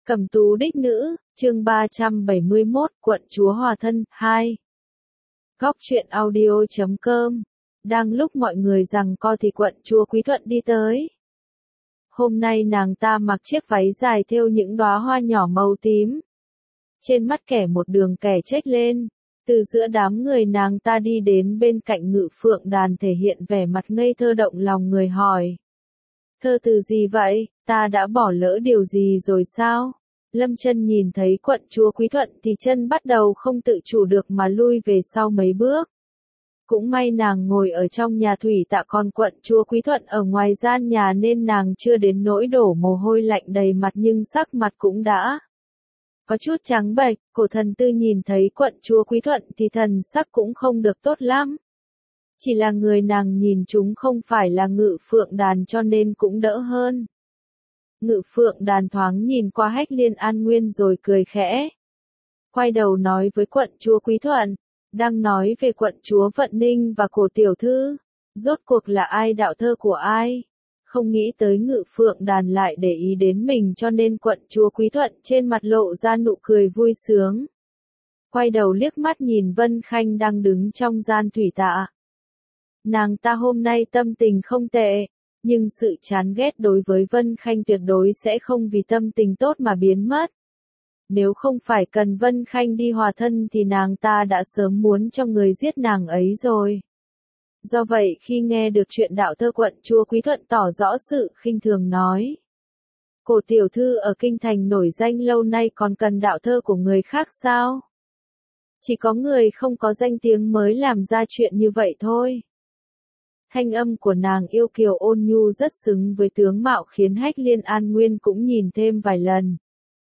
Cẩm tú đích nữ, chương 371, quận chúa hòa thân, 2. Góc truyện audio.com. Đang lúc mọi người giằng co thì quận chúa Quý Thuận đi tới. Hôm nay nàng ta mặc chiếc váy dài thêu những đóa hoa nhỏ màu tím. Trên mắt kẻ một đường kẻ chếch lên. Từ giữa đám người nàng ta đi đến bên cạnh Ngự Phượng Đàn thể hiện vẻ mặt ngây thơ động lòng người hỏi. Thơ từ gì vậy, ta đã bỏ lỡ điều gì rồi sao? Lâm Chân nhìn thấy quận chúa Quý Thuận thì chân bắt đầu không tự chủ được mà lui về sau mấy bước. Cũng may nàng ngồi ở trong nhà thủy tạ, còn quận chúa Quý Thuận ở ngoài gian nhà nên nàng chưa đến nỗi đổ mồ hôi lạnh đầy mặt, nhưng sắc mặt cũng đã có chút trắng bệch. Cổ Thần Tư nhìn thấy quận chúa Quý Thuận thì thần sắc cũng không được tốt lắm. Chỉ là người nàng nhìn chúng không phải là Ngự Phượng Đàn cho nên cũng đỡ hơn. Ngự Phượng Đàn thoáng nhìn qua Hách Liên An Nguyên rồi cười khẽ. Quay đầu nói với quận chúa Quý Thuận, đang nói về quận chúa Vận Ninh và cổ tiểu thư. Rốt cuộc là ai đạo thơ của ai? Không nghĩ tới Ngự Phượng Đàn lại để ý đến mình cho nên quận chúa Quý Thuận trên mặt lộ ra nụ cười vui sướng. Quay đầu liếc mắt nhìn Vân Khanh đang đứng trong gian thủy tạ. Nàng ta hôm nay tâm tình không tệ, nhưng sự chán ghét đối với Vân Khanh tuyệt đối sẽ không vì tâm tình tốt mà biến mất. Nếu không phải cần Vân Khanh đi hòa thân thì nàng ta đã sớm muốn cho người giết nàng ấy rồi. Do vậy khi nghe được chuyện đạo thơ, quận chúa Quý Thuận tỏ rõ sự khinh thường nói. Cổ tiểu thư ở kinh thành nổi danh lâu nay còn cần đạo thơ của người khác sao? Chỉ có người không có danh tiếng mới làm ra chuyện như vậy thôi. Thanh âm của nàng yêu kiều ôn nhu rất xứng với tướng mạo khiến Hách Liên An Nguyên cũng nhìn thêm vài lần.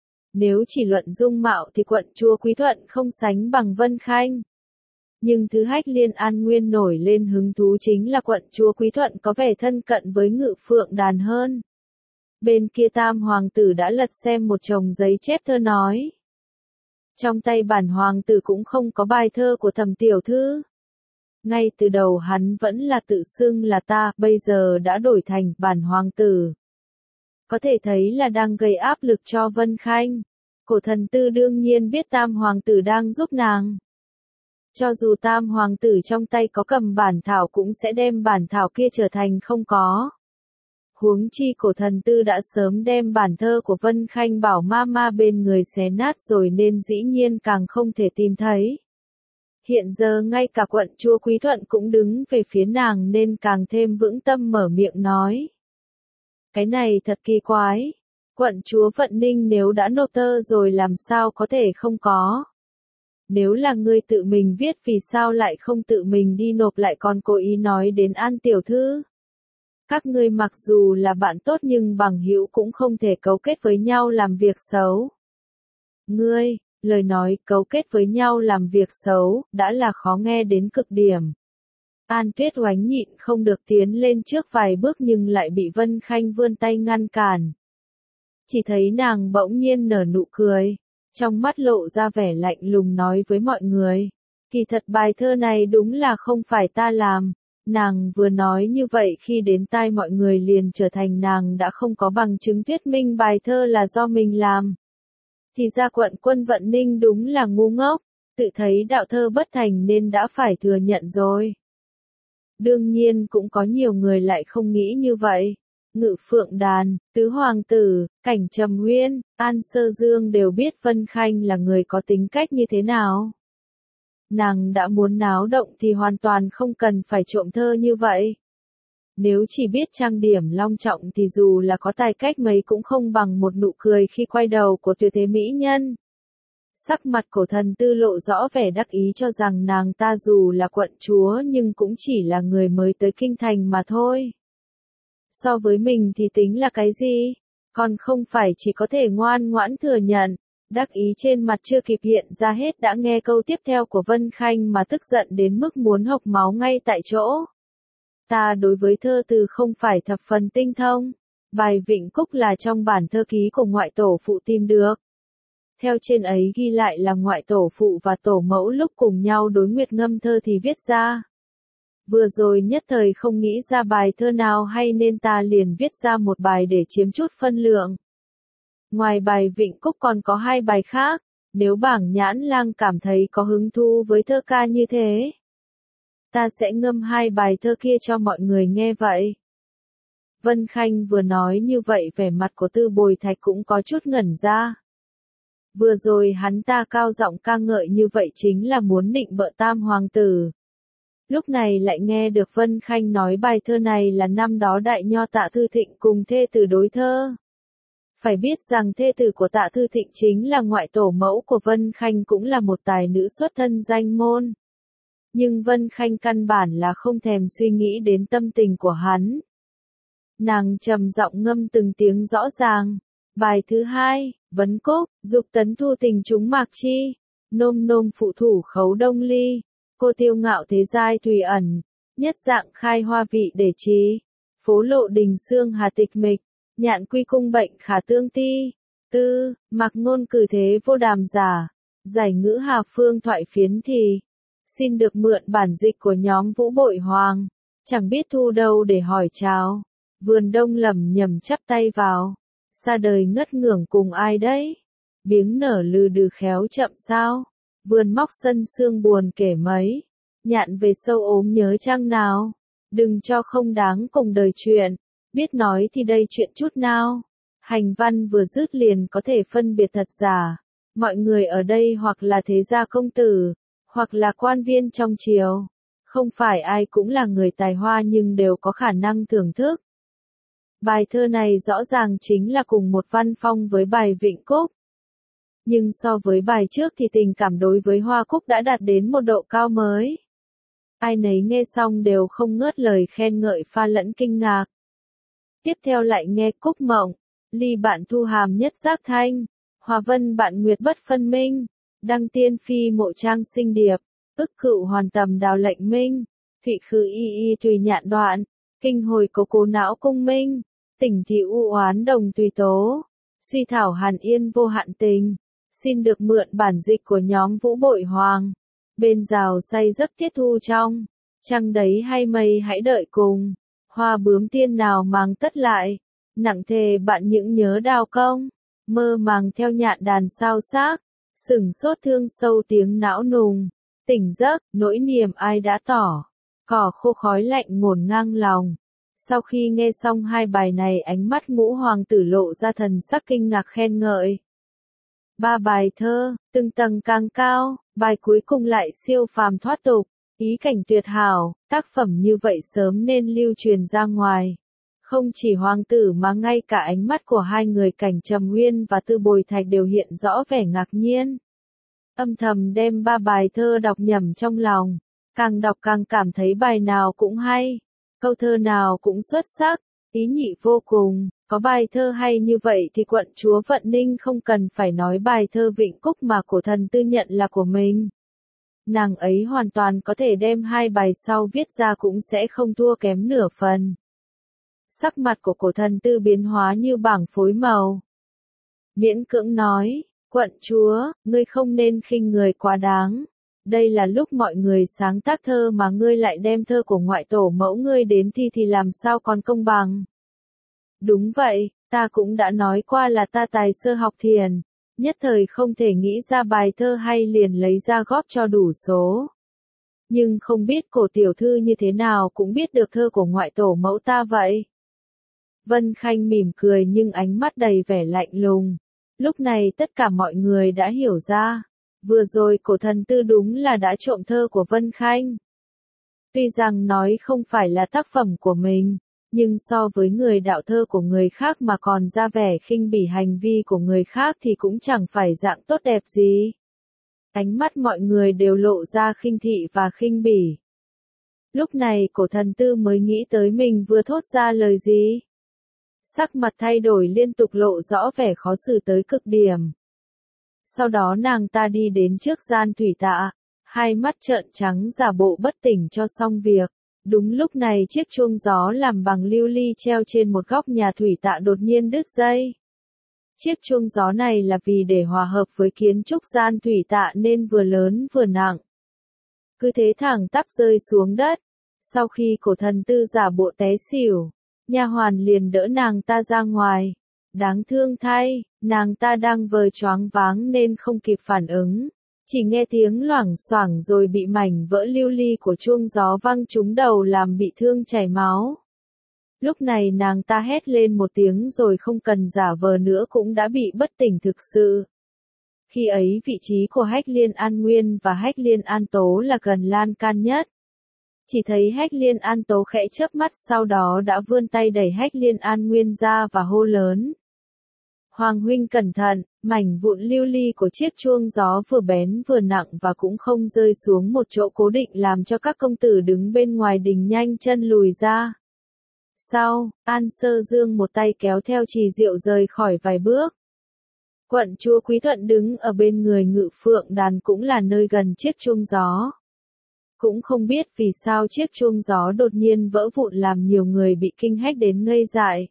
Nếu chỉ luận dung mạo thì quận chúa Quý Thuận không sánh bằng Vân Khanh. Nhưng thứ Hách Liên An Nguyên nổi lên hứng thú chính là quận chúa Quý Thuận có vẻ thân cận với Ngự Phượng Đàn hơn. Bên kia Tam hoàng tử đã lật xem một chồng giấy chép thơ nói. Trong tay bản hoàng tử cũng không có bài thơ của Thẩm tiểu thư. Ngay từ đầu hắn vẫn là tự xưng là ta, bây giờ đã đổi thành bản hoàng tử. Có thể thấy là đang gây áp lực cho Vân Khanh. Cổ Thần Tư đương nhiên biết Tam hoàng tử đang giúp nàng. Cho dù Tam hoàng tử trong tay có cầm bản thảo cũng sẽ đem bản thảo kia trở thành không có. Huống chi Cổ Thần Tư đã sớm đem bản thơ của Vân Khanh bảo ma bên người xé nát rồi nên dĩ nhiên càng không thể tìm thấy. Hiện giờ ngay cả quận chúa Quý Thuận cũng đứng về phía nàng nên càng thêm vững tâm mở miệng nói. Cái này thật kỳ quái. Quận chúa Vận Ninh nếu đã nộp thơ rồi làm sao có thể không có. Nếu là ngươi tự mình viết vì sao lại không tự mình đi nộp lại còn cố ý nói đến An tiểu thư. Các ngươi mặc dù là bạn tốt nhưng bằng hữu cũng không thể cấu kết với nhau làm việc xấu. Ngươi, lời nói cấu kết với nhau làm việc xấu, đã là khó nghe đến cực điểm. An Tuyết oánh nhịn không được tiến lên trước vài bước nhưng lại bị Vân Khanh vươn tay ngăn cản. Chỉ thấy nàng bỗng nhiên nở nụ cười, trong mắt lộ ra vẻ lạnh lùng nói với mọi người. Kỳ thật bài thơ này đúng là không phải ta làm. Nàng vừa nói như vậy khi đến tai mọi người liền trở thành nàng đã không có bằng chứng thuyết minh bài thơ là do mình làm. Thì ra quận quân Vận Ninh đúng là ngu ngốc, tự thấy đạo thơ bất thành nên đã phải thừa nhận rồi. Đương nhiên cũng có nhiều người lại không nghĩ như vậy. Ngự Phượng Đàn, Tứ Hoàng tử, Cảnh Trầm Nguyên, An Sơ Dương đều biết Vân Khanh là người có tính cách như thế nào. Nàng đã muốn náo động thì hoàn toàn không cần phải trộm thơ như vậy. Nếu chỉ biết trang điểm long trọng thì dù là có tài cách mấy cũng không bằng một nụ cười khi quay đầu của tuyệt thế mỹ nhân. Sắc mặt Cổ Thần Tư lộ rõ vẻ đắc ý cho rằng nàng ta dù là quận chúa nhưng cũng chỉ là người mới tới kinh thành mà thôi. So với mình thì tính là cái gì? Còn không phải chỉ có thể ngoan ngoãn thừa nhận. Đắc ý trên mặt chưa kịp hiện ra hết đã nghe câu tiếp theo của Vân Khanh mà tức giận đến mức muốn hộc máu ngay tại chỗ. Ta đối với thơ từ không phải thập phần tinh thông. Bài Vịnh Cúc là trong bản thơ ký của ngoại tổ phụ tìm được. Theo trên ấy ghi lại là ngoại tổ phụ và tổ mẫu lúc cùng nhau đối nguyệt ngâm thơ thì viết ra. Vừa rồi nhất thời không nghĩ ra bài thơ nào hay nên ta liền viết ra một bài để chiếm chút phân lượng. Ngoài bài Vịnh Cúc còn có 2 bài khác, nếu Bảng Nhãn Lang cảm thấy có hứng thú với thơ ca như thế, ta sẽ ngâm 2 bài thơ kia cho mọi người nghe vậy. Vân Khanh vừa nói như vậy vẻ mặt của Tư Bồi Thạch cũng có chút ngẩn ra. Vừa rồi hắn ta cao giọng ca ngợi như vậy chính là muốn nịnh bợ Tam Hoàng tử. Lúc này lại nghe được Vân Khanh nói bài thơ này là năm đó Đại Nho Tạ Thư Thịnh cùng thê tử đối thơ. Phải biết rằng thê tử của Tạ Thư Thịnh chính là ngoại tổ mẫu của Vân Khanh, cũng là một tài nữ xuất thân danh môn. Nhưng Vân Khanh căn bản là không thèm suy nghĩ đến tâm tình của hắn. Nàng trầm giọng ngâm từng tiếng rõ ràng. Bài thứ 2, Vấn Cúc, dục tấn thu tình chúng mạc chi, nôm nôm phụ thủ khấu đông ly, cô tiêu ngạo thế giai thùy ẩn, nhất dạng khai hoa vị để trí, phố lộ đình xương hà tịch mịch, nhạn quy cung bệnh khả tương ti, tư, mặc ngôn cử thế vô đàm giả, giải ngữ hà phương thoại phiến thì, xin được mượn bản dịch của nhóm Vũ Bội Hoàng, chẳng biết thu đâu để hỏi chào, vườn đông lầm nhầm chắp tay vào. Xa đời ngất ngưởng cùng ai đấy? Biếng nở lừ đừ khéo chậm sao? Vườn móc sân sương buồn kể mấy. Nhạn về sâu ốm nhớ chăng nào? Đừng cho không đáng cùng đời chuyện. Biết nói thì đây chuyện chút nào. Hành văn vừa dứt liền có thể phân biệt thật giả. Mọi người ở đây hoặc là thế gia công tử, hoặc là quan viên trong triều. Không phải ai cũng là người tài hoa nhưng đều có khả năng thưởng thức. Bài thơ này rõ ràng chính là cùng một văn phong với bài Vịnh Cúc. Nhưng so với bài trước thì tình cảm đối với Hoa Cúc đã đạt đến một độ cao mới. Ai nấy nghe xong đều không ngớt lời khen ngợi pha lẫn kinh ngạc. Tiếp theo lại nghe Cúc Mộng, ly bạn thu hàm nhất giác thanh, Hòa vân bạn nguyệt bất phân minh, đăng tiên phi mộ trang sinh điệp, ức cựu hoàn tầm đào lệnh minh, thụy khứ y y tùy nhạn đoạn, kinh hồi cố cố não cung minh. Tỉnh thì u oán đồng tùy tố, suy thảo hàn yên vô hạn tình, xin được mượn bản dịch của nhóm Vũ Bội Hoàng. Bên rào say giấc tiết thu trong, trăng đấy hay mây hãy đợi cùng, hoa bướm tiên nào mang tất lại, nặng thề bạn những nhớ đào công, mơ màng theo nhạn đàn sao xác, sửng sốt thương sâu tiếng não nùng, tỉnh giấc, nỗi niềm ai đã tỏ, cỏ khô khói lạnh ngổn ngang lòng. Sau khi nghe xong 2 bài này ánh mắt Ngũ Hoàng tử lộ ra thần sắc kinh ngạc khen ngợi. 3 bài thơ, từng tầng càng cao, bài cuối cùng lại siêu phàm thoát tục, ý cảnh tuyệt hảo, tác phẩm như vậy sớm nên lưu truyền ra ngoài. Không chỉ Hoàng tử mà ngay cả ánh mắt của 2 người Cảnh Trầm Uyên và Tư Bồi Thạch đều hiện rõ vẻ ngạc nhiên. Âm thầm đem 3 bài thơ đọc nhẩm trong lòng, càng đọc càng cảm thấy bài nào cũng hay. Câu thơ nào cũng xuất sắc, ý nhị vô cùng, có bài thơ hay như vậy thì quận chúa Vận Ninh không cần phải nói bài thơ Vịnh Cúc mà Cổ Thần Tư nhận là của mình. Nàng ấy hoàn toàn có thể đem 2 bài sau viết ra cũng sẽ không thua kém nửa phần. Sắc mặt của Cổ Thần Tư biến hóa như bảng phối màu. Miễn cưỡng nói, quận chúa, ngươi không nên khinh người quá đáng. Đây là lúc mọi người sáng tác thơ mà ngươi lại đem thơ của ngoại tổ mẫu ngươi đến thi thì làm sao còn công bằng. Đúng vậy, ta cũng đã nói qua là ta tài sơ học thiền, nhất thời không thể nghĩ ra bài thơ hay liền lấy ra góp cho đủ số. Nhưng không biết cổ tiểu thư như thế nào cũng biết được thơ của ngoại tổ mẫu ta vậy. Vân Khanh mỉm cười nhưng ánh mắt đầy vẻ lạnh lùng. Lúc này tất cả mọi người đã hiểu ra. Vừa rồi Cổ Thần Tư đúng là đã trộm thơ của Vân Khanh. Tuy rằng nói không phải là tác phẩm của mình, nhưng so với người đạo thơ của người khác mà còn ra vẻ khinh bỉ hành vi của người khác thì cũng chẳng phải dạng tốt đẹp gì. Ánh mắt mọi người đều lộ ra khinh thị và khinh bỉ. Lúc này Cổ Thần Tư mới nghĩ tới mình vừa thốt ra lời gì. Sắc mặt thay đổi liên tục lộ rõ vẻ khó xử tới cực điểm. Sau đó nàng ta đi đến trước gian thủy tạ, 2 mắt trợn trắng giả bộ bất tỉnh cho xong việc. Đúng lúc này chiếc chuông gió làm bằng lưu ly treo trên một góc nhà thủy tạ đột nhiên đứt dây. Chiếc chuông gió này là vì để hòa hợp với kiến trúc gian thủy tạ nên vừa lớn vừa nặng. Cứ thế thẳng tắp rơi xuống đất. Sau khi Cổ Thần Tư giả bộ té xỉu, nha hoàn liền đỡ nàng ta ra ngoài. Đáng thương thay, nàng ta đang vờ choáng váng nên không kịp phản ứng. Chỉ nghe tiếng loảng xoảng rồi bị mảnh vỡ lưu ly của chuông gió văng trúng đầu làm bị thương chảy máu. Lúc này nàng ta hét lên một tiếng rồi không cần giả vờ nữa cũng đã bị bất tỉnh thực sự. Khi ấy vị trí của Hách Liên An Nguyên và Hách Liên An Tố là gần lan can nhất. Chỉ thấy Hách Liên An Tố khẽ chớp mắt sau đó đã vươn tay đẩy Hách Liên An Nguyên ra và hô lớn. Hoàng huynh cẩn thận, mảnh vụn lưu ly của chiếc chuông gió vừa bén vừa nặng và cũng không rơi xuống một chỗ cố định làm cho các công tử đứng bên ngoài đình nhanh chân lùi ra. Sau, An Sơ Dương một tay kéo theo Trì Diệu rời khỏi vài bước. Quận chúa Quý Thuận đứng ở bên người Ngự Phượng Đàn cũng là nơi gần chiếc chuông gió. Cũng không biết vì sao chiếc chuông gió đột nhiên vỡ vụn làm nhiều người bị kinh hách đến ngây dại.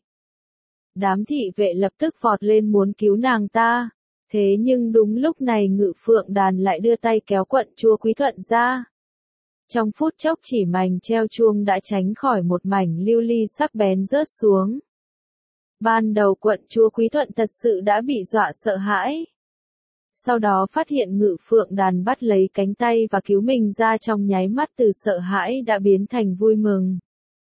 Đám thị vệ lập tức vọt lên muốn cứu nàng ta. Thế nhưng đúng lúc này Ngự Phượng Đàn lại đưa tay kéo quận chúa Quý Thuận ra. Trong phút chốc chỉ mảnh treo chuông đã tránh khỏi một mảnh lưu ly sắc bén rớt xuống. Ban đầu quận chúa Quý Thuận thật sự đã bị dọa sợ hãi. Sau đó phát hiện Ngự Phượng Đàn bắt lấy cánh tay và cứu mình ra trong nháy mắt từ sợ hãi đã biến thành vui mừng.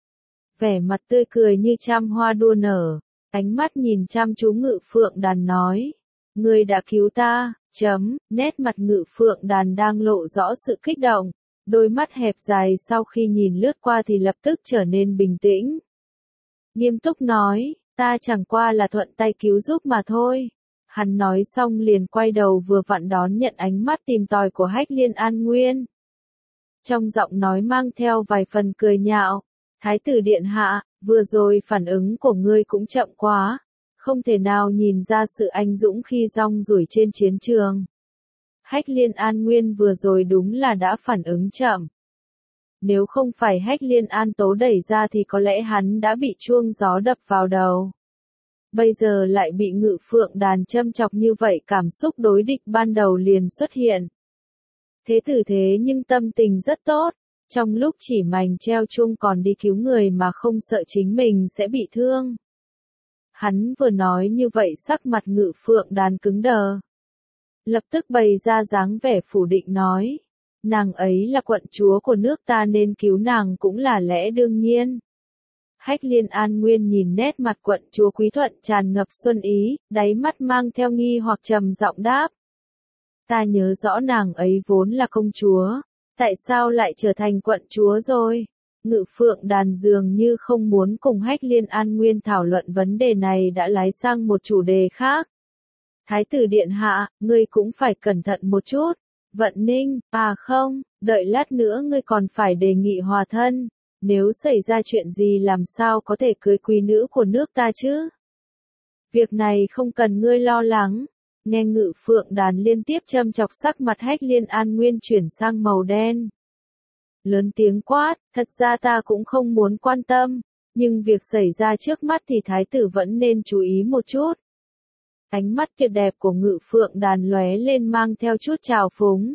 Vẻ mặt tươi cười như trăm hoa đua nở, ánh mắt nhìn chăm chú Ngự Phượng Đàn nói. Ngươi đã cứu ta, nét mặt Ngự Phượng Đàn đang lộ rõ sự kích động. Đôi mắt hẹp dài sau khi nhìn lướt qua thì lập tức trở nên bình tĩnh. Nghiêm túc nói, ta chẳng qua là thuận tay cứu giúp mà thôi. Hắn nói xong liền quay đầu vừa vặn đón nhận ánh mắt tìm tòi của Hách Liên An Nguyên. Trong giọng nói mang theo vài phần cười nhạo, Thái tử điện hạ, vừa rồi phản ứng của ngươi cũng chậm quá, không thể nào nhìn ra sự anh dũng khi rong ruổi trên chiến trường. Hách Liên An Nguyên vừa rồi đúng là đã phản ứng chậm. Nếu không phải Hách Liên An Tố đẩy ra thì có lẽ hắn đã bị chuông gió đập vào đầu. Bây giờ lại bị Ngự Phượng Đàn châm chọc như vậy, cảm xúc đối địch ban đầu liền xuất hiện. Thế tử thế nhưng tâm tình rất tốt, trong lúc chỉ mảnh treo chuông còn đi cứu người mà không sợ chính mình sẽ bị thương. Hắn vừa nói như vậy sắc mặt Ngự Phượng Đàn cứng đờ. Lập tức bày ra dáng vẻ phủ định nói, nàng ấy là quận chúa của nước ta nên cứu nàng cũng là lẽ đương nhiên. Hách Liên An Nguyên nhìn nét mặt quận chúa Quý Thuận tràn ngập xuân ý, đáy mắt mang theo nghi hoặc trầm giọng đáp. Ta nhớ rõ nàng ấy vốn là công chúa, tại sao lại trở thành quận chúa rồi? Ngự Phượng Đàn dường như không muốn cùng Hách Liên An Nguyên thảo luận vấn đề này đã lái sang một chủ đề khác. Thái tử điện hạ, ngươi cũng phải cẩn thận một chút. Vận Ninh, không, đợi lát nữa ngươi còn phải đề nghị hòa thân. Nếu xảy ra chuyện gì làm sao có thể cưới quý nữ của nước ta chứ? Việc này không cần ngươi lo lắng. Nghe Ngự Phượng Đàn liên tiếp châm chọc sắc mặt Hách Liên An Nguyên chuyển sang màu đen. Lớn tiếng quát, thật ra ta cũng không muốn quan tâm, nhưng việc xảy ra trước mắt thì thái tử vẫn nên chú ý một chút. Ánh mắt tuyệt đẹp của Ngự Phượng Đàn lóe lên mang theo chút trào phúng.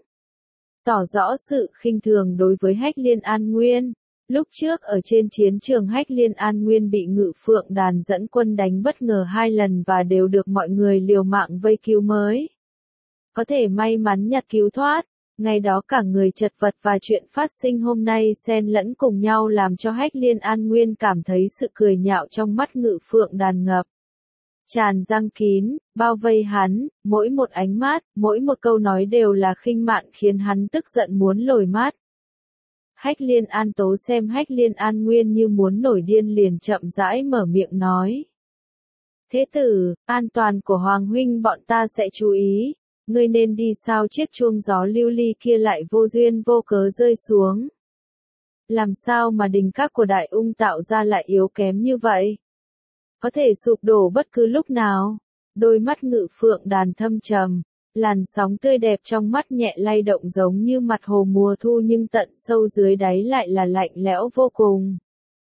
Tỏ rõ sự khinh thường đối với Hách Liên An Nguyên. Lúc trước ở trên chiến trường Hách Liên An Nguyên bị Ngự Phượng Đàn dẫn quân đánh bất ngờ 2 lần và đều được mọi người liều mạng vây cứu mới. Có thể may mắn nhặt cứu thoát. Ngày đó cả người chật vật và chuyện phát sinh hôm nay xen lẫn cùng nhau làm cho Hách Liên An Nguyên cảm thấy sự cười nhạo trong mắt Ngự Phượng Đàn ngập tràn răng kín, bao vây hắn, mỗi một ánh mắt, mỗi một câu nói đều là khinh mạn khiến hắn tức giận muốn lồi mắt. Hách Liên An Tố xem Hách Liên An Nguyên như muốn nổi điên liền chậm rãi mở miệng nói. Thế tử, an toàn của Hoàng huynh bọn ta sẽ chú ý, ngươi nên đi sao chiếc chuông gió lưu ly kia lại vô duyên vô cớ rơi xuống. Làm sao mà đình các của Đại Ung tạo ra lại yếu kém như vậy? Có thể sụp đổ bất cứ lúc nào. Đôi mắt Ngự Phượng Đàn thâm trầm, làn sóng tươi đẹp trong mắt nhẹ lay động giống như mặt hồ mùa thu nhưng tận sâu dưới đáy lại là lạnh lẽo vô cùng.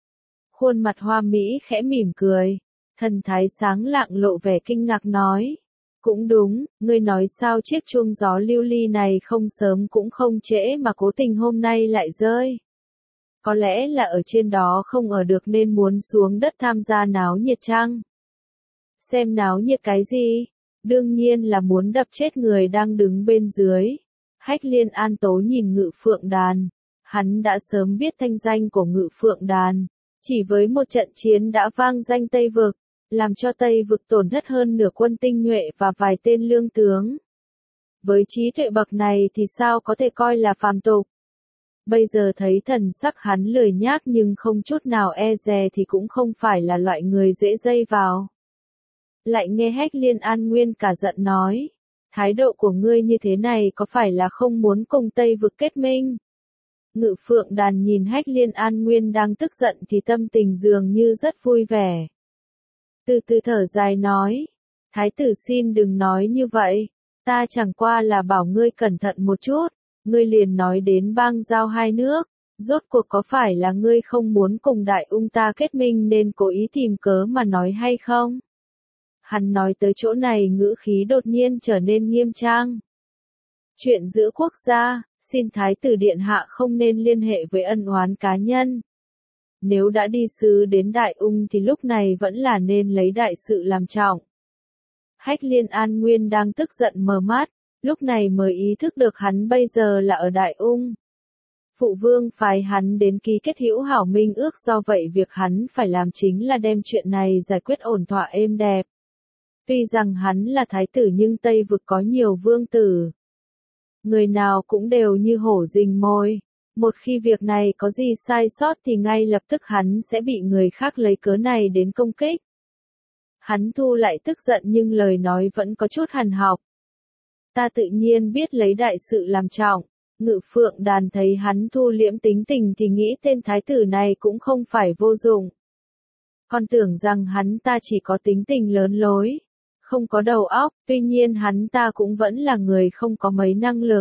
Khuôn mặt hoa mỹ khẽ mỉm cười, thần thái sáng lạng lộ vẻ kinh ngạc nói. Cũng đúng, ngươi nói sao chiếc chuông gió lưu ly này không sớm cũng không trễ mà cố tình hôm nay lại rơi. Có lẽ là ở trên đó không ở được nên muốn xuống đất tham gia náo nhiệt chăng? Xem náo nhiệt cái gì? Đương nhiên là muốn đập chết người đang đứng bên dưới. Hách Liên An Tố nhìn Ngự Phượng Đàn. Hắn đã sớm biết thanh danh của Ngự Phượng Đàn. Chỉ với một trận chiến đã vang danh Tây Vực, làm cho Tây Vực tổn thất hơn nửa quân tinh nhuệ và vài tên lương tướng. Với trí tuệ bậc này thì sao có thể coi là phàm tục. Bây giờ thấy thần sắc hắn lười nhác nhưng không chút nào e dè thì cũng không phải là loại người dễ dây vào. Lại nghe Hách Liên An Nguyên cả giận nói, thái độ của ngươi như thế này có phải là không muốn cùng Tây Vực kết minh? Ngự Phượng Đàn nhìn Hách Liên An Nguyên đang tức giận thì tâm tình dường như rất vui vẻ. Từ từ thở dài nói, thái tử xin đừng nói như vậy, ta chẳng qua là bảo ngươi cẩn thận một chút, ngươi liền nói đến bang giao hai nước, rốt cuộc có phải là ngươi không muốn cùng Đại Ung ta kết minh nên cố ý tìm cớ mà nói hay không? Hắn nói tới chỗ này ngữ khí đột nhiên trở nên nghiêm trang. Chuyện giữa quốc gia, xin thái tử điện hạ không nên liên hệ với ân oán cá nhân. Nếu đã đi sứ đến Đại Ung thì lúc này vẫn là nên lấy đại sự làm trọng. Hách Liên An Nguyên đang tức giận mờ mắt, lúc này mới ý thức được hắn bây giờ là ở Đại Ung. Phụ vương phái hắn đến ký kết hữu hảo minh ước, do vậy việc hắn phải làm chính là đem chuyện này giải quyết ổn thỏa êm đẹp. Tuy rằng hắn là thái tử nhưng Tây Vực có nhiều vương tử. Người nào cũng đều như hổ rình mồi. Một khi việc này có gì sai sót thì ngay lập tức hắn sẽ bị người khác lấy cớ này đến công kích. Hắn thu lại tức giận nhưng lời nói vẫn có chút hằn học. Ta tự nhiên biết lấy đại sự làm trọng. Ngự Phượng Đàn thấy hắn thu liễm tính tình thì nghĩ tên thái tử này cũng không phải vô dụng. Còn tưởng rằng hắn ta chỉ có tính tình lớn lối, không có đầu óc, tuy nhiên hắn ta cũng vẫn là người không có mấy năng lực.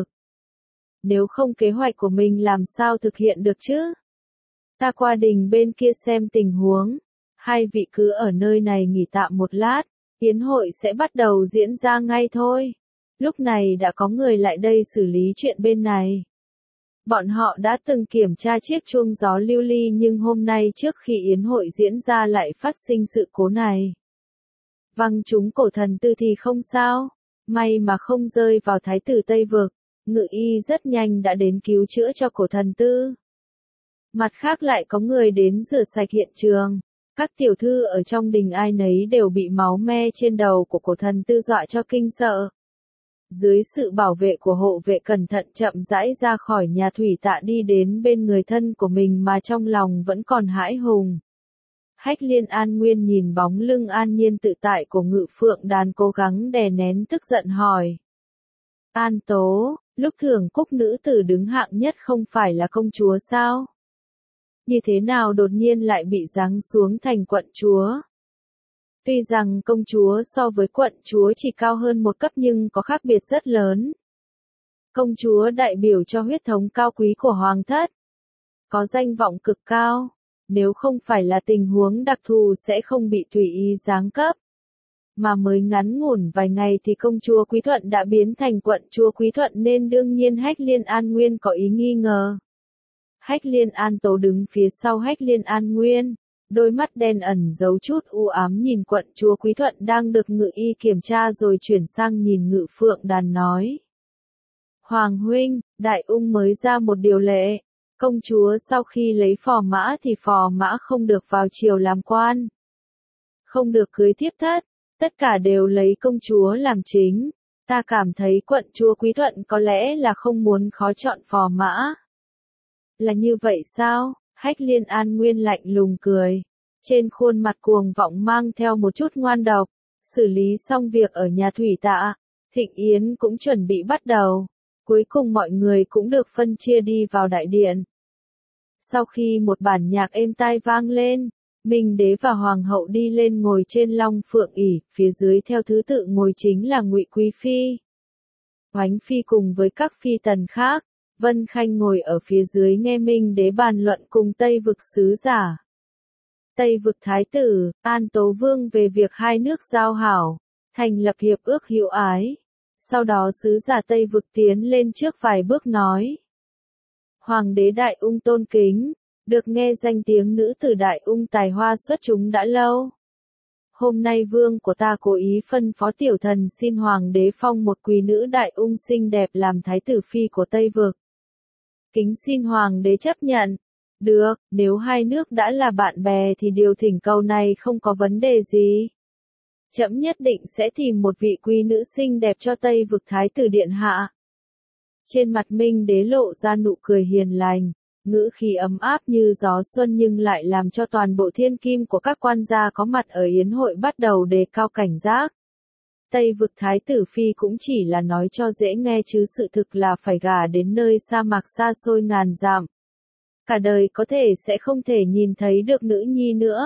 Nếu không kế hoạch của mình làm sao thực hiện được chứ? Ta qua đình bên kia xem tình huống. Hai vị cứ ở nơi này nghỉ tạm một lát, yến hội sẽ bắt đầu diễn ra ngay thôi. Lúc này đã có người lại đây xử lý chuyện bên này. Bọn họ đã từng kiểm tra chiếc chuông gió lưu ly nhưng hôm nay trước khi yến hội diễn ra lại phát sinh sự cố này. Văng trúng cổ thần tư thì không sao, may mà không rơi vào thái tử Tây Vực. Ngự y rất nhanh đã đến cứu chữa cho cổ thần tư. Mặt khác lại có người đến rửa sạch hiện trường. Các tiểu thư ở trong đình ai nấy đều bị máu me trên đầu của cổ thần tư dọa cho kinh sợ. Dưới sự bảo vệ của hộ vệ cẩn thận chậm rãi ra khỏi nhà thủy tạ đi đến bên người thân của mình mà trong lòng vẫn còn hãi hùng. Hách Liên An Nguyên nhìn bóng lưng an nhiên tự tại của Ngự Phượng Đàn cố gắng đè nén tức giận hỏi. An Tố, lúc thưởng cúc nữ tử đứng hạng nhất không phải là công chúa sao? Như thế nào đột nhiên lại bị giáng xuống thành quận chúa? Tuy rằng công chúa so với quận chúa chỉ cao hơn một cấp nhưng có khác biệt rất lớn. Công chúa đại biểu cho huyết thống cao quý của hoàng thất. Có danh vọng cực cao. Nếu không phải là tình huống đặc thù sẽ không bị tùy ý giáng cấp. Mà mới ngắn ngủn vài ngày thì công chúa Quý Thuận đã biến thành quận chúa Quý Thuận nên đương nhiên Hách Liên An Nguyên có ý nghi ngờ. Hách Liên An Tố đứng phía sau Hách Liên An Nguyên, đôi mắt đen ẩn giấu chút u ám nhìn quận chúa Quý Thuận đang được Ngự y kiểm tra rồi chuyển sang nhìn Ngự Phượng Đàn nói. Hoàng huynh, Đại Ung mới ra một điều lệ, công chúa sau khi lấy phò mã thì phò mã không được vào triều làm quan. Không được cưới thiếp thất, tất cả đều lấy công chúa làm chính. Ta cảm thấy quận chúa Quý Thuận có lẽ là không muốn khó chọn phò mã. Là như vậy sao? Hách Liên An Nguyên lạnh lùng cười. Trên khuôn mặt cuồng vọng mang theo một chút ngoan độc. Xử lý xong việc ở nhà thủy tạ, thịnh yến cũng chuẩn bị bắt đầu. Cuối cùng mọi người cũng được phân chia đi vào đại điện. Sau khi một bản nhạc êm tai vang lên, Minh đế và hoàng hậu đi lên ngồi trên long phượng ỷ, phía dưới theo thứ tự ngồi chính là Ngụy Quý phi, Oánh phi cùng với các phi tần khác. Vân Khanh ngồi ở phía dưới nghe Minh đế bàn luận cùng Tây Vực sứ giả. Tây Vực thái tử, An Tố Vương về việc hai nước giao hảo, thành lập hiệp ước hữu ái. Sau đó sứ giả Tây Vực tiến lên trước vài bước nói. Hoàng đế Đại Ung tôn kính, được nghe danh tiếng nữ tử Đại Ung tài hoa xuất chúng đã lâu. hôm nay vương của ta cố ý phân phó tiểu thần xin hoàng đế phong một quý nữ đại ung xinh đẹp làm thái tử phi của Tây Vực. Kính xin hoàng đế chấp nhận. Được, nếu hai nước đã là bạn bè thì điều thỉnh cầu này không có vấn đề gì. Trẫm nhất định sẽ tìm một vị quý nữ xinh đẹp cho Tây Vực thái tử điện hạ. Trên mặt Minh Đế lộ ra nụ cười hiền lành, ngữ khí ấm áp như gió xuân nhưng lại làm cho toàn bộ thiên kim của các quan gia có mặt ở yến hội bắt đầu đề cao cảnh giác. Tây Vực thái tử phi cũng chỉ là nói cho dễ nghe chứ sự thực là phải gả đến nơi sa mạc xa xôi ngàn dặm. Cả đời có thể sẽ không thể nhìn thấy được nữ nhi nữa.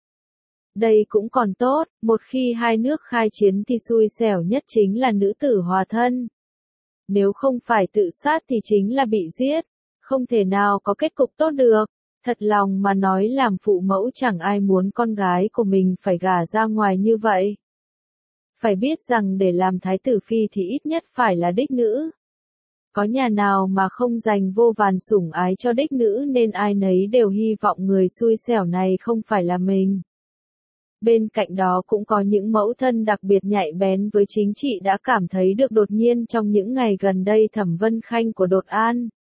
Đây cũng còn tốt, một khi hai nước khai chiến thì xui xẻo nhất chính là nữ tử hòa thân. Nếu không phải tự sát thì chính là bị giết, không thể nào có kết cục tốt được. Thật lòng mà nói làm phụ mẫu chẳng ai muốn con gái của mình phải gả ra ngoài như vậy. Phải biết rằng để làm thái tử phi thì ít nhất phải là đích nữ. Có nhà nào mà không dành vô vàn sủng ái cho đích nữ nên ai nấy đều hy vọng người xui xẻo này không phải là mình. Bên cạnh đó cũng có những mẫu thân đặc biệt nhạy bén với chính trị đã cảm thấy được đột nhiên trong những ngày gần đây Thẩm Vân Khanh của Đột An.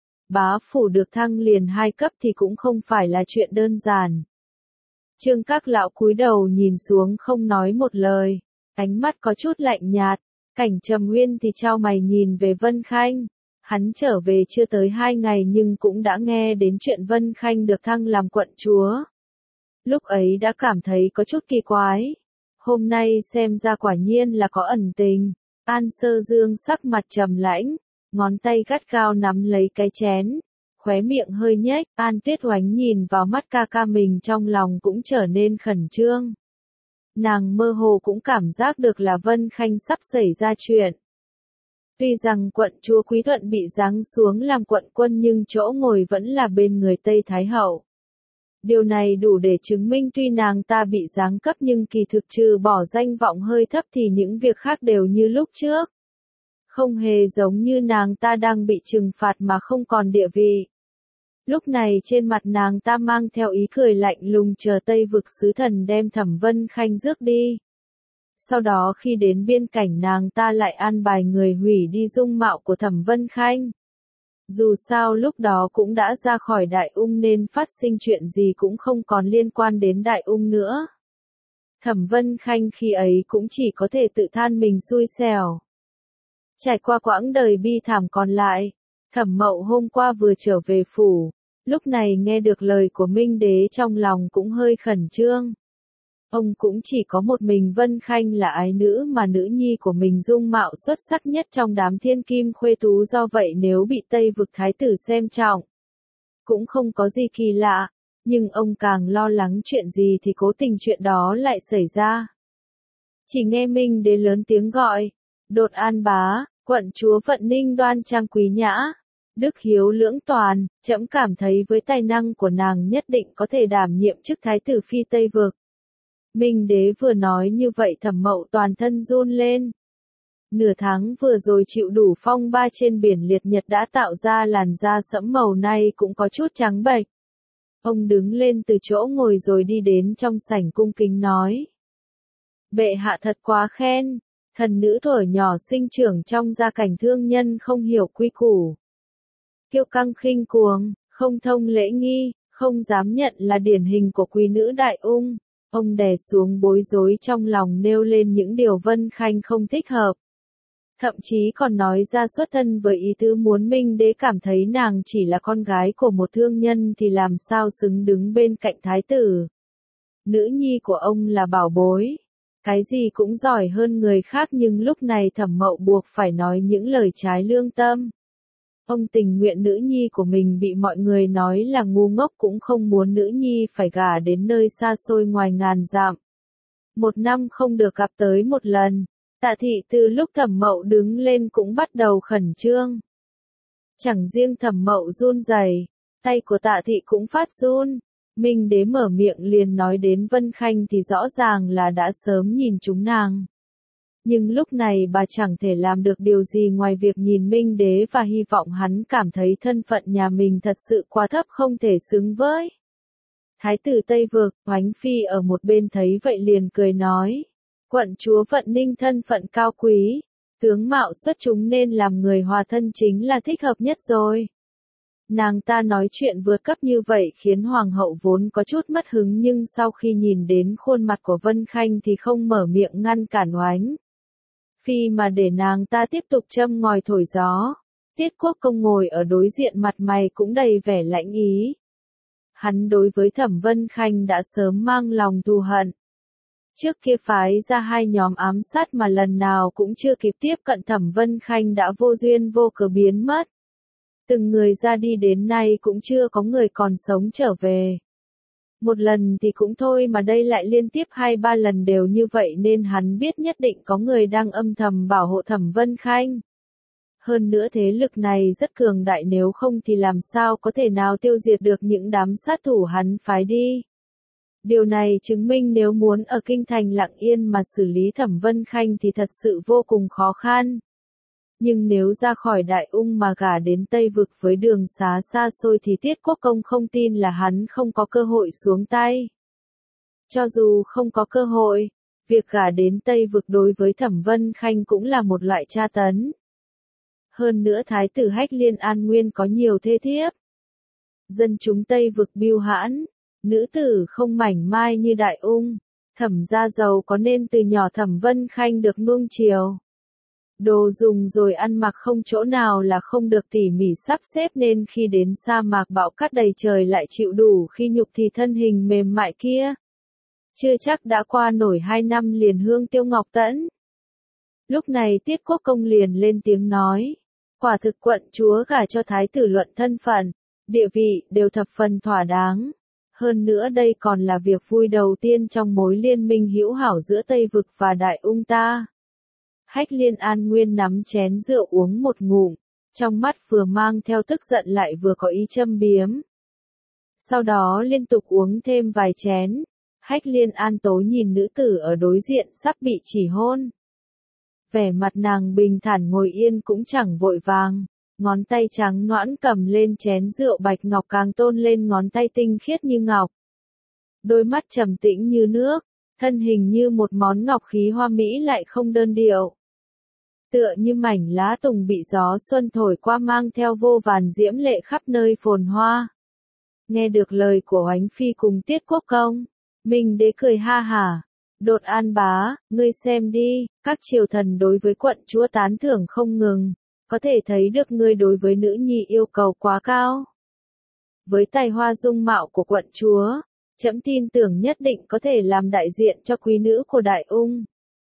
Bá phủ được thăng liền 2 cấp thì cũng không phải là chuyện đơn giản. Trương Các Lão cúi đầu nhìn xuống không nói một lời, ánh mắt có chút lạnh nhạt. Cảnh Trầm Nguyên thì chau mày nhìn về Vân Khanh. Hắn trở về chưa tới 2 ngày nhưng cũng đã nghe đến chuyện Vân Khanh được thăng làm quận chúa. Lúc ấy đã cảm thấy có chút kỳ quái. Hôm nay xem ra quả nhiên là có ẩn tình. An Sơ Dương sắc mặt trầm lãnh, ngón tay gắt gao nắm lấy cái chén, khóe miệng hơi nhếch. An Tuyết Oánh nhìn vào mắt ca ca mình trong lòng cũng trở nên khẩn trương. Nàng mơ hồ cũng cảm giác được là Vân Khanh sắp xảy ra chuyện. Tuy rằng quận chúa Quý Thuận bị giáng xuống làm quận quân nhưng chỗ ngồi vẫn là bên người Tây Thái Hậu. Điều này đủ để chứng minh tuy nàng ta bị giáng cấp nhưng kỳ thực trừ bỏ danh vọng hơi thấp thì những việc khác đều như lúc trước. Không hề giống như nàng ta đang bị trừng phạt mà không còn địa vị. Lúc này trên mặt nàng ta mang theo ý cười lạnh lùng chờ Tây Vực sứ thần đem Thẩm Vân Khanh rước đi. Sau đó khi đến biên cảnh nàng ta lại an bài người hủy đi dung mạo của Thẩm Vân Khanh. Dù sao lúc đó cũng đã ra khỏi Đại Ung nên phát sinh chuyện gì cũng không còn liên quan đến Đại Ung nữa. Thẩm Vân Khanh khi ấy cũng chỉ có thể tự than mình xui xẻo. Trải qua quãng đời bi thảm còn lại, Thẩm Mậu hôm qua vừa trở về phủ, lúc này nghe được lời của Minh Đế trong lòng cũng hơi khẩn trương. Ông cũng chỉ có một mình Vân Khanh là ái nữ mà nữ nhi của mình dung mạo xuất sắc nhất trong đám thiên kim khuê tú, do vậy nếu bị Tây Vực thái tử xem trọng, cũng không có gì kỳ lạ, nhưng ông càng lo lắng chuyện gì thì cố tình chuyện đó lại xảy ra. Chỉ nghe Minh Đế lớn tiếng gọi, Đột An bá, quận chúa Vận Ninh đoan trang quý nhã, đức hiếu lưỡng toàn, trẫm cảm thấy với tài năng của nàng nhất định có thể đảm nhiệm chức thái tử phi Tây Vực. Minh Đế vừa nói như vậy Thẩm Mậu toàn thân run lên. Nửa tháng vừa rồi chịu đủ phong ba trên biển liệt nhật đã tạo ra làn da sẫm màu nay cũng có chút trắng bệch. Ông đứng lên từ chỗ ngồi rồi đi đến trong sảnh cung kính nói. Bệ hạ thật quá khen, thần nữ thuở nhỏ sinh trưởng trong gia cảnh thương nhân không hiểu quy củ. Kiêu căng khinh cuồng, không thông lễ nghi, không dám nhận là điển hình của quý nữ Đại Ung. Ông đè xuống bối rối trong lòng nêu lên những điều Vân Khanh không thích hợp. Thậm chí còn nói ra xuất thân với ý tứ muốn Minh Đế cảm thấy nàng chỉ là con gái của một thương nhân thì làm sao xứng đứng bên cạnh thái tử. Nữ nhi của ông là bảo bối, cái gì cũng giỏi hơn người khác nhưng lúc này Thẩm Mậu buộc phải nói những lời trái lương tâm. Ông tình nguyện nữ nhi của mình bị mọi người nói là ngu ngốc cũng không muốn nữ nhi phải gả đến nơi xa xôi ngoài ngàn dặm. 1 năm không được gặp tới một lần, Tạ Thị từ lúc Thẩm Mậu đứng lên cũng bắt đầu khẩn trương. Chẳng riêng Thẩm Mậu run rẩy, tay của Tạ Thị cũng phát run. Minh Đế mở miệng liền nói đến Vân Khanh thì rõ ràng là đã sớm nhìn chúng nàng. Nhưng lúc này bà chẳng thể làm được điều gì ngoài việc nhìn Minh Đế và hy vọng hắn cảm thấy thân phận nhà mình thật sự quá thấp không thể xứng với. Thái tử Tây Vực, Oánh Phi ở một bên thấy vậy liền cười nói. Quận chúa Vận Ninh thân phận cao quý, tướng mạo xuất chúng nên làm người hòa thân chính là thích hợp nhất rồi. Nàng ta nói chuyện vượt cấp như vậy khiến hoàng hậu vốn có chút mất hứng nhưng sau khi nhìn đến khuôn mặt của Vân Khanh thì không mở miệng ngăn cản Oánh Phi mà để nàng ta tiếp tục châm ngòi thổi gió. Tiết Quốc Công ngồi ở đối diện mặt mày cũng đầy vẻ lãnh ý. Hắn đối với Thẩm Vân Khanh đã sớm mang lòng thù hận. Trước kia phái ra 2 nhóm ám sát mà lần nào cũng chưa kịp tiếp cận Thẩm Vân Khanh đã vô duyên vô cớ biến mất. Từng người ra đi đến nay cũng chưa có người còn sống trở về. Một lần thì cũng thôi mà đây lại liên tiếp 2-3 lần đều như vậy nên hắn biết nhất định có người đang âm thầm bảo hộ Thẩm Vân Khanh. Hơn nữa thế lực này rất cường đại nếu không thì làm sao có thể nào tiêu diệt được những đám sát thủ hắn phái đi. Điều này chứng minh nếu muốn ở kinh thành Lặng Yên mà xử lý Thẩm Vân Khanh thì thật sự vô cùng khó khăn. Nhưng nếu ra khỏi Đại Ung mà gả đến Tây Vực với đường xá xa xôi thì Tiết Quốc Công không tin là hắn không có cơ hội xuống tay. Cho dù không có cơ hội, việc gả đến Tây Vực đối với Thẩm Vân Khanh cũng là một loại tra tấn. Hơn nữa Thái tử Hách Liên An Nguyên có nhiều thê thiếp. Dân chúng Tây Vực bưu hãn, nữ tử không mảnh mai như Đại Ung, Thẩm gia giàu có nên từ nhỏ Thẩm Vân Khanh được nuông chiều. Đồ dùng rồi ăn mặc không chỗ nào là không được tỉ mỉ sắp xếp nên khi đến sa mạc bão cát đầy trời lại chịu đủ khi nhục thì thân hình mềm mại kia. Chưa chắc đã qua nổi 2 năm liền hương tiêu ngọc tẫn. Lúc này Tiết Quốc Công liền lên tiếng nói. Quả thực quận chúa gả cho thái tử luận thân phận, địa vị đều thập phần thỏa đáng. Hơn nữa đây còn là việc vui đầu tiên trong mối liên minh hữu hảo giữa Tây Vực và Đại Ung ta. Hách Liên An Nguyên nắm chén rượu uống một ngụm, trong mắt vừa mang theo tức giận lại vừa có ý châm biếm. Sau đó liên tục uống thêm vài chén, Hách Liên An Tố nhìn nữ tử ở đối diện sắp bị chỉ hôn. Vẻ mặt nàng bình thản ngồi yên cũng chẳng vội vàng, ngón tay trắng nõn cầm lên chén rượu bạch ngọc càng tôn lên ngón tay tinh khiết như ngọc. Đôi mắt trầm tĩnh như nước, thân hình như một món ngọc khí hoa mỹ lại không đơn điệu. Tựa như mảnh lá tùng bị gió xuân thổi qua mang theo vô vàn diễm lệ khắp nơi phồn hoa. Nghe được lời của Oánh Phi cùng Tiết Quốc Công, Minh Đế cười ha hả. Đột An bá, ngươi xem đi, các triều thần đối với quận chúa tán thưởng không ngừng, có thể thấy được ngươi đối với nữ nhi yêu cầu quá cao. Với tài hoa dung mạo của quận chúa, trẫm tin tưởng nhất định có thể làm đại diện cho quý nữ của Đại Ung.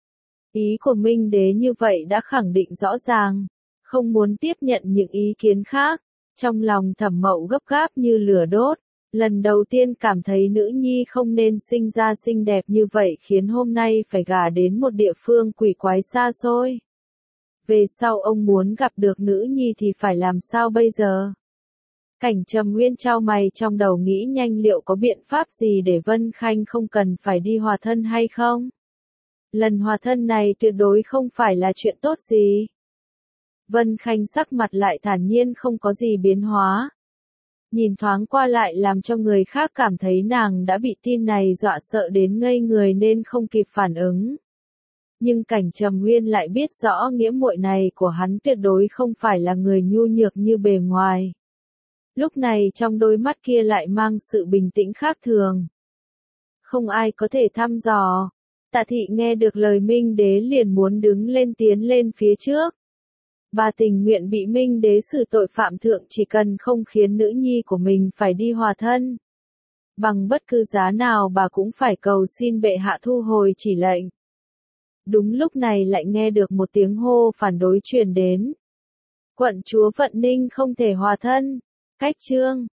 Ý của Minh Đế như vậy đã khẳng định rõ ràng, không muốn tiếp nhận những ý kiến khác, trong lòng Thẩm Mậu gấp gáp như lửa đốt. Lần đầu tiên cảm thấy nữ nhi không nên sinh ra xinh đẹp như vậy khiến hôm nay phải gả đến một địa phương quỷ quái xa xôi. Về sau ông muốn gặp được nữ nhi thì phải làm sao bây giờ? Cảnh Trầm Nguyên chau mày trong đầu nghĩ nhanh liệu có biện pháp gì để Vân Khanh không cần phải đi hòa thân hay không? Lần hòa thân này tuyệt đối không phải là chuyện tốt gì. Vân Khanh sắc mặt lại thản nhiên không có gì biến hóa. Nhìn thoáng qua lại làm cho người khác cảm thấy nàng đã bị tin này dọa sợ đến ngây người nên không kịp phản ứng. Nhưng Cảnh Trầm Nguyên lại biết rõ nghĩa muội này của hắn tuyệt đối không phải là người nhu nhược như bề ngoài. Lúc này trong đôi mắt kia lại mang sự bình tĩnh khác thường. Không ai có thể thăm dò. Tạ Thị nghe được lời Minh Đế liền muốn đứng lên tiến lên phía trước. Bà tình nguyện bị Minh Đế xử tội phạm thượng chỉ cần không khiến nữ nhi của mình phải đi hòa thân. Bằng bất cứ giá nào bà cũng phải cầu xin bệ hạ thu hồi chỉ lệnh. Đúng lúc này lại nghe được một tiếng hô phản đối truyền đến. Quận chúa Vận Ninh không thể hòa thân. Cách chương